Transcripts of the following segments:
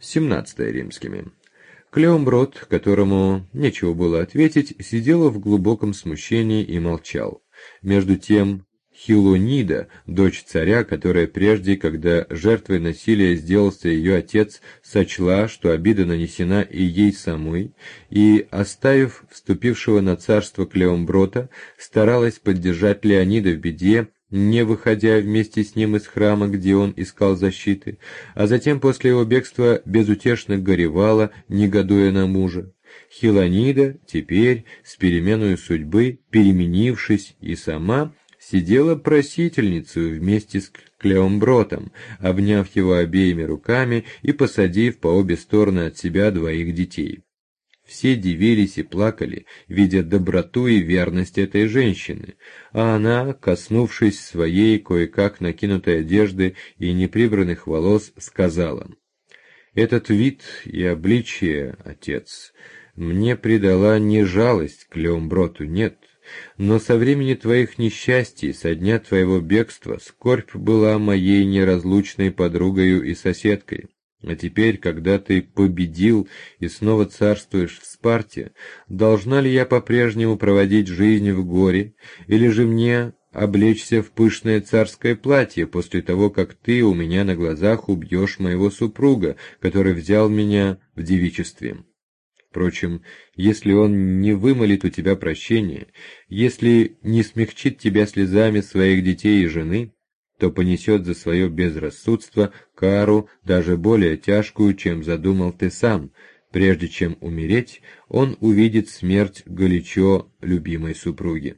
17 римскими. Клеомброт, которому нечего было ответить, сидела в глубоком смущении и молчал. Между тем Хилонида, дочь царя, которая прежде, когда жертвой насилия сделался ее отец, сочла, что обида нанесена и ей самой, и, оставив вступившего на царство Клеомброта, старалась поддержать Леонида в беде, не выходя вместе с ним из храма, где он искал защиты, а затем после его бегства безутешно горевала, негодуя на мужа. Хилонида теперь, с переменою судьбы, переменившись и сама, сидела просительницей вместе с Клеомбротом, обняв его обеими руками и посадив по обе стороны от себя двоих детей. Все дивились и плакали, видя доброту и верность этой женщины, а она, коснувшись своей кое-как накинутой одежды и неприбранных волос, сказала: «Этот вид и обличие, отец, мне придала не жалость к Клеомброту, нет, но со времени твоих несчастий, со дня твоего бегства, скорбь была моей неразлучной подругою и соседкой. А теперь, когда ты победил и снова царствуешь в Спарте, должна ли я по-прежнему проводить жизнь в горе, или же мне облечься в пышное царское платье после того, как ты у меня на глазах убьешь моего супруга, который взял меня в девичестве? Впрочем, если он не вымолит у тебя прощения, если не смягчит тебя слезами своих детей и жены, то понесет за свое безрассудство кару даже более тяжкую, чем задумал ты сам. Прежде чем умереть, он увидит смерть горячо любимой супруги.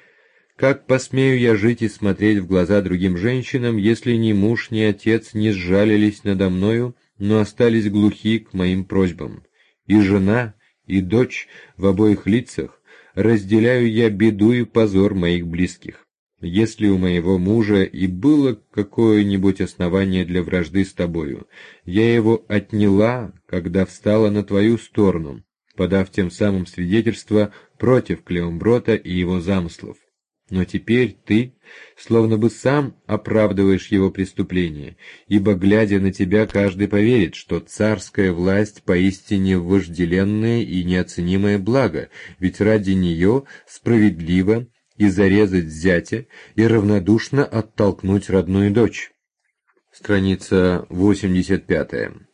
Как посмею я жить и смотреть в глаза другим женщинам, если ни муж, ни отец не сжалились надо мною, но остались глухи к моим просьбам? И жена, и дочь в обоих лицах разделяю я беду и позор моих близких. Если у моего мужа и было какое-нибудь основание для вражды с тобою, я его отняла, когда встала на твою сторону, подав тем самым свидетельство против Клеомброта и его замыслов. Но теперь ты, словно бы сам оправдываешь его преступление, ибо, глядя на тебя, каждый поверит, что царская власть поистине вожделенное и неоценимое благо, ведь ради нее справедливо и зарезать зятя, и равнодушно оттолкнуть родную дочь. Страница 85.